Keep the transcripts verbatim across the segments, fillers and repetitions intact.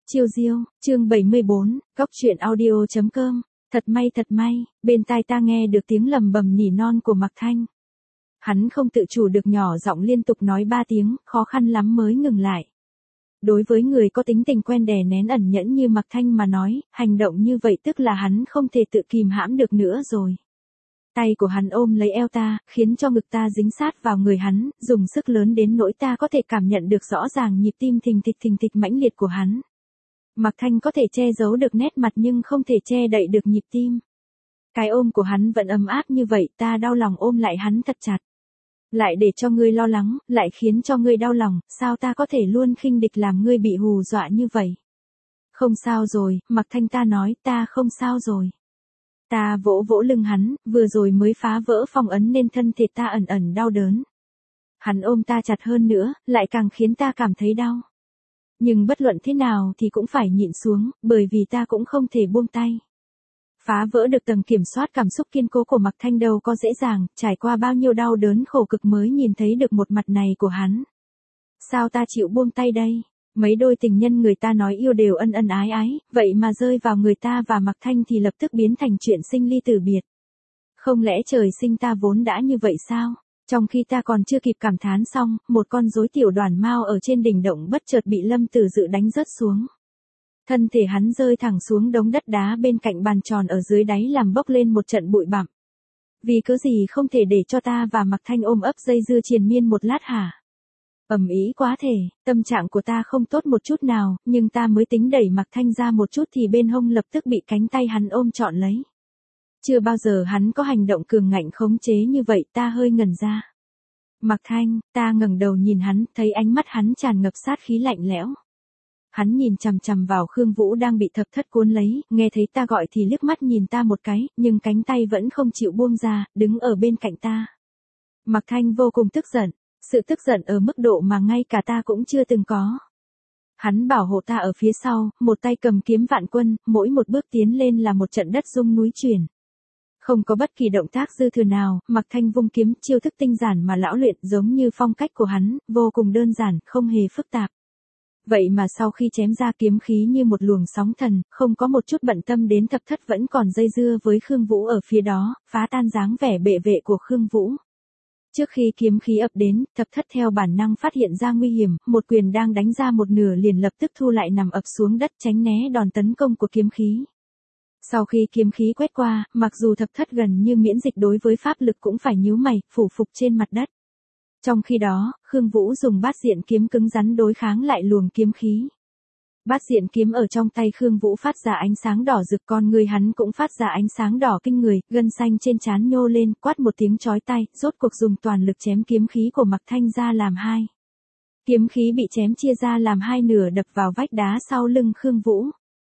Chiêu diêu, chương bảy mươi bốn, góc truyện audio chấm com. Thật may thật may, bên tai ta nghe được tiếng lầm bầm nỉ non của Mạc Thanh. Hắn không tự chủ được nhỏ giọng liên tục nói ba tiếng, khó khăn lắm mới ngừng lại. Đối với người có tính tình quen đè nén ẩn nhẫn như Mạc Thanh mà nói, hành động như vậy tức là hắn không thể tự kìm hãm được nữa rồi. Tay của hắn ôm lấy eo ta, khiến cho ngực ta dính sát vào người hắn, dùng sức lớn đến nỗi ta có thể cảm nhận được rõ ràng nhịp tim thình thịch thình thịch mãnh liệt của hắn. Mạc Thanh có thể che giấu được nét mặt nhưng không thể che đậy được nhịp tim. Cái ôm của hắn vẫn ấm áp như vậy, ta đau lòng ôm lại hắn thật chặt. Lại để cho ngươi lo lắng, lại khiến cho ngươi đau lòng, sao ta có thể luôn khinh địch làm ngươi bị hù dọa như vậy? Không sao rồi, Mạc Thanh ta nói, ta không sao rồi. Ta vỗ vỗ lưng hắn, vừa rồi mới phá vỡ phong ấn nên thân thể ta ẩn ẩn đau đớn. Hắn ôm ta chặt hơn nữa, lại càng khiến ta cảm thấy đau. Nhưng bất luận thế nào thì cũng phải nhịn xuống, bởi vì ta cũng không thể buông tay. Phá vỡ được tầng kiểm soát cảm xúc kiên cố của Mạc Thanh đâu có dễ dàng, trải qua bao nhiêu đau đớn khổ cực mới nhìn thấy được một mặt này của hắn. Sao ta chịu buông tay đây? Mấy đôi tình nhân người ta nói yêu đều ân ân ái ái, vậy mà rơi vào người ta và Mạc Thanh thì lập tức biến thành chuyện sinh ly tử biệt. Không lẽ trời sinh ta vốn đã như vậy sao? Trong khi ta còn chưa kịp cảm thán xong, một con rối tiểu đoàn mao ở trên đỉnh động bất chợt bị Lâm Tử Dự đánh rớt xuống. Thân thể hắn rơi thẳng xuống đống đất đá bên cạnh bàn tròn ở dưới đáy làm bốc lên một trận bụi bặm. Vì cớ gì không thể để cho ta và Mạc Thanh ôm ấp dây dưa triền miên một lát hả? Ầm ĩ quá thể, tâm trạng của ta không tốt một chút nào, nhưng ta mới tính đẩy Mạc Thanh ra một chút thì bên hông lập tức bị cánh tay hắn ôm trọn lấy. Chưa bao giờ hắn có hành động cường ngạnh khống chế như vậy, ta hơi ngẩn ra. Mạc Thanh, ta ngẩng đầu nhìn hắn, thấy ánh mắt hắn tràn ngập sát khí lạnh lẽo. Hắn nhìn chằm chằm vào Khương Vũ đang bị thập thất cuốn lấy, nghe thấy ta gọi thì liếc mắt nhìn ta một cái, nhưng cánh tay vẫn không chịu buông ra, đứng ở bên cạnh ta. Mạc Thanh vô cùng tức giận, sự tức giận ở mức độ mà ngay cả ta cũng chưa từng có. Hắn bảo hộ ta ở phía sau, một tay cầm kiếm vạn quân, mỗi một bước tiến lên là một trận đất rung núi chuyển. Không có bất kỳ động tác dư thừa nào, Mạc Thanh vung kiếm, chiêu thức tinh giản mà lão luyện giống như phong cách của hắn, vô cùng đơn giản, không hề phức tạp. Vậy mà sau khi chém ra kiếm khí như một luồng sóng thần, không có một chút bận tâm đến thập thất vẫn còn dây dưa với Khương Vũ ở phía đó, phá tan dáng vẻ bệ vệ của Khương Vũ. Trước khi kiếm khí ập đến, thập thất theo bản năng phát hiện ra nguy hiểm, một quyền đang đánh ra một nửa liền lập tức thu lại nằm ập xuống đất tránh né đòn tấn công của kiếm khí. Sau khi kiếm khí quét qua, mặc dù thập thất gần như miễn dịch đối với pháp lực cũng phải nhíu mày, phủ phục trên mặt đất. Trong khi đó, Khương Vũ dùng bát diện kiếm cứng rắn đối kháng lại luồng kiếm khí. Bát diện kiếm ở trong tay Khương Vũ phát ra ánh sáng đỏ rực, con người hắn cũng phát ra ánh sáng đỏ kinh người, gân xanh trên trán nhô lên, quát một tiếng chói tai, rốt cuộc dùng toàn lực chém kiếm khí của Mạc Thanh ra làm hai. Kiếm khí bị chém chia ra làm hai nửa đập vào vách đá sau lưng Khương Vũ.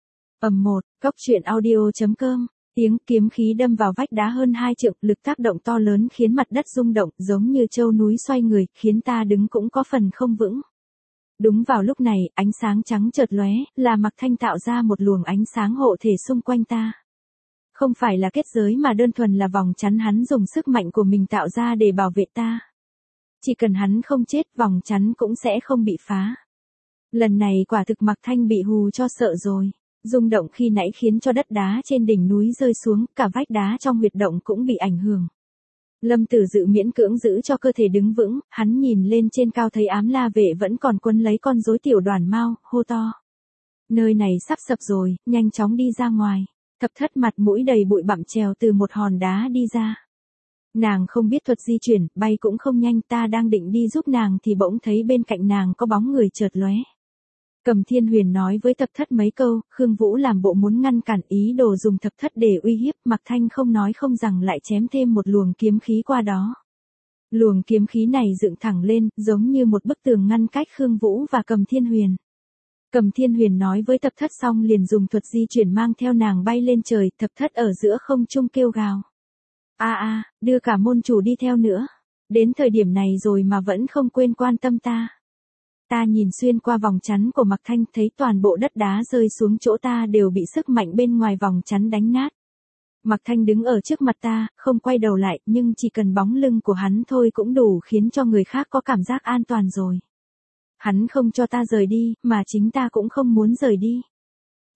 Ầm một, góc truyện audio chấm com. Tiếng kiếm khí đâm vào vách đá hơn hai trượng, lực tác động to lớn khiến mặt đất rung động, giống như châu núi xoay người, khiến ta đứng cũng có phần không vững. Đúng vào lúc này, ánh sáng trắng chợt lóe, là Mạc Thanh tạo ra một luồng ánh sáng hộ thể xung quanh ta. Không phải là kết giới mà đơn thuần là vòng chắn hắn dùng sức mạnh của mình tạo ra để bảo vệ ta. Chỉ cần hắn không chết, vòng chắn cũng sẽ không bị phá. Lần này quả thực Mạc Thanh bị hù cho sợ rồi. Rung động khi nãy khiến cho đất đá trên đỉnh núi rơi xuống, cả vách đá trong huyệt động cũng bị ảnh hưởng. Lâm Tử Dự miễn cưỡng giữ cho cơ thể đứng vững, hắn nhìn lên trên cao thấy ám la vệ vẫn còn quấn lấy con rối tiểu đoàn mao, hô to. Nơi này sắp sập rồi, nhanh chóng đi ra ngoài. Thập thất mặt mũi đầy bụi bặm trèo từ một hòn đá đi ra. Nàng không biết thuật di chuyển, bay cũng không nhanh, ta đang định đi giúp nàng thì bỗng thấy bên cạnh nàng có bóng người chợt lóe. Cầm Thiên Huyền nói với thập thất mấy câu, Khương Vũ làm bộ muốn ngăn cản ý đồ dùng thập thất để uy hiếp, Mạc Thanh không nói không rằng lại chém thêm một luồng kiếm khí qua đó. Luồng kiếm khí này dựng thẳng lên, giống như một bức tường ngăn cách Khương Vũ và Cầm Thiên Huyền. Cầm Thiên Huyền nói với thập thất xong liền dùng thuật di chuyển mang theo nàng bay lên trời, thập thất ở giữa không trung kêu gào. A a, đưa cả môn chủ đi theo nữa. Đến thời điểm này rồi mà vẫn không quên quan tâm ta. Ta nhìn xuyên qua vòng chắn của Mạc Thanh thấy toàn bộ đất đá rơi xuống chỗ ta đều bị sức mạnh bên ngoài vòng chắn đánh nát. Mạc Thanh đứng ở trước mặt ta, không quay đầu lại, nhưng chỉ cần bóng lưng của hắn thôi cũng đủ khiến cho người khác có cảm giác an toàn rồi. Hắn không cho ta rời đi, mà chính ta cũng không muốn rời đi.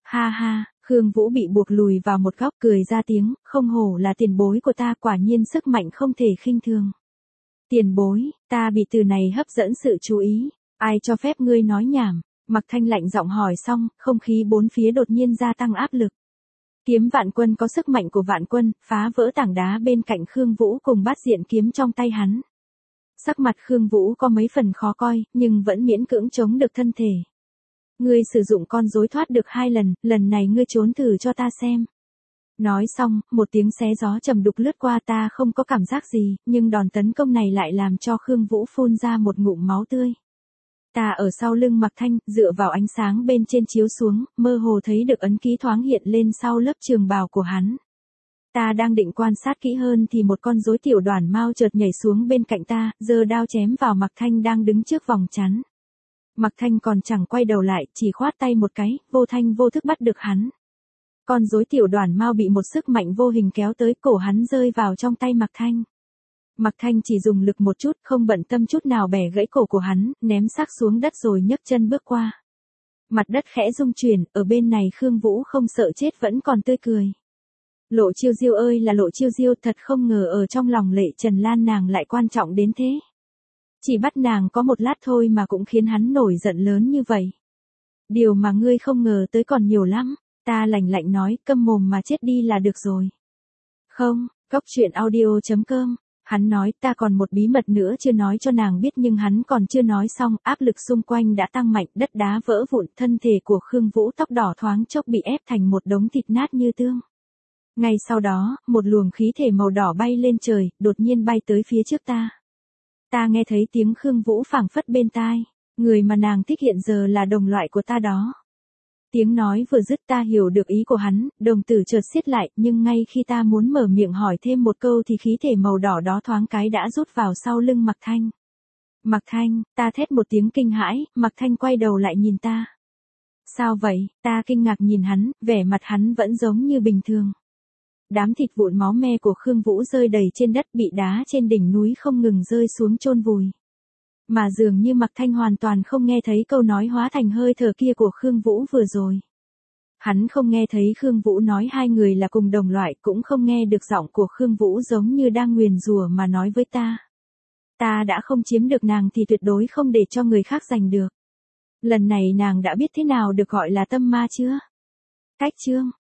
Ha ha, Khương Vũ bị buộc lùi vào một góc cười ra tiếng, không hổ là tiền bối của ta, quả nhiên sức mạnh không thể khinh thường. Tiền bối, ta bị từ này hấp dẫn sự chú ý, ai cho phép ngươi nói nhảm, Mạc Thanh lạnh giọng hỏi xong, không khí bốn phía đột nhiên gia tăng áp lực. Kiếm Vạn Quân có sức mạnh của Vạn Quân, phá vỡ tảng đá bên cạnh Khương Vũ cùng bát diện kiếm trong tay hắn. Sắc mặt Khương Vũ có mấy phần khó coi, nhưng vẫn miễn cưỡng chống được thân thể. Ngươi sử dụng con rối thoát được hai lần, lần này ngươi trốn thử cho ta xem. Nói xong, một tiếng xé gió trầm đục lướt qua, ta không có cảm giác gì, nhưng đòn tấn công này lại làm cho Khương Vũ phun ra một ngụm máu tươi. Ta ở sau lưng Mạc Thanh, dựa vào ánh sáng bên trên chiếu xuống, mơ hồ thấy được ấn ký thoáng hiện lên sau lớp trường bào của hắn. Ta đang định quan sát kỹ hơn thì một con rối tiểu đoàn mao chợt nhảy xuống bên cạnh ta, giơ đao chém vào Mạc Thanh đang đứng trước vòng chắn. Mạc Thanh còn chẳng quay đầu lại, chỉ khoát tay một cái, vô thanh vô thức bắt được hắn. Con rối tiểu đoàn mao bị một sức mạnh vô hình kéo tới, cổ hắn rơi vào trong tay Mạc Thanh. Mạc Thanh chỉ dùng lực một chút, không bận tâm chút nào bẻ gãy cổ của hắn, ném xác xuống đất rồi nhấc chân bước qua. Mặt đất khẽ rung chuyển, ở bên này Khương Vũ không sợ chết vẫn còn tươi cười. Lộ Chiêu Diêu ơi là Lộ Chiêu Diêu, thật không ngờ ở trong lòng Lệ Trần Lan nàng lại quan trọng đến thế. Chỉ bắt nàng có một lát thôi mà cũng khiến hắn nổi giận lớn như vậy. Điều mà ngươi không ngờ tới còn nhiều lắm, ta lạnh lạnh nói, câm mồm mà chết đi là được rồi. Không, Cốc Truyện Audio chấm com. Hắn nói, ta còn một bí mật nữa chưa nói cho nàng biết, nhưng hắn còn chưa nói xong, áp lực xung quanh đã tăng mạnh, đất đá vỡ vụn, thân thể của Khương Vũ tóc đỏ thoáng chốc bị ép thành một đống thịt nát như tương. Ngay sau đó, một luồng khí thể màu đỏ bay lên trời, đột nhiên bay tới phía trước ta. Ta nghe thấy tiếng Khương Vũ phảng phất bên tai, người mà nàng thích hiện giờ là đồng loại của ta đó. Tiếng nói vừa dứt ta hiểu được ý của hắn, đồng tử chợt siết lại, nhưng ngay khi ta muốn mở miệng hỏi thêm một câu thì khí thể màu đỏ đó thoáng cái đã rút vào sau lưng Mạc Thanh. Mạc Thanh, ta thét một tiếng kinh hãi, Mạc Thanh quay đầu lại nhìn ta. Sao vậy, ta kinh ngạc nhìn hắn, vẻ mặt hắn vẫn giống như bình thường. Đám thịt vụn máu me của Khương Vũ rơi đầy trên đất, bị đá trên đỉnh núi không ngừng rơi xuống chôn vùi. Mà dường như Mạc Thanh hoàn toàn không nghe thấy câu nói hóa thành hơi thở kia của Khương Vũ vừa rồi. Hắn không nghe thấy Khương Vũ nói hai người là cùng đồng loại, cũng không nghe được giọng của Khương Vũ giống như đang nguyền rủa mà nói với ta. Ta đã không chiếm được nàng thì tuyệt đối không để cho người khác giành được. Lần này nàng đã biết thế nào được gọi là tâm ma chưa? Cách chương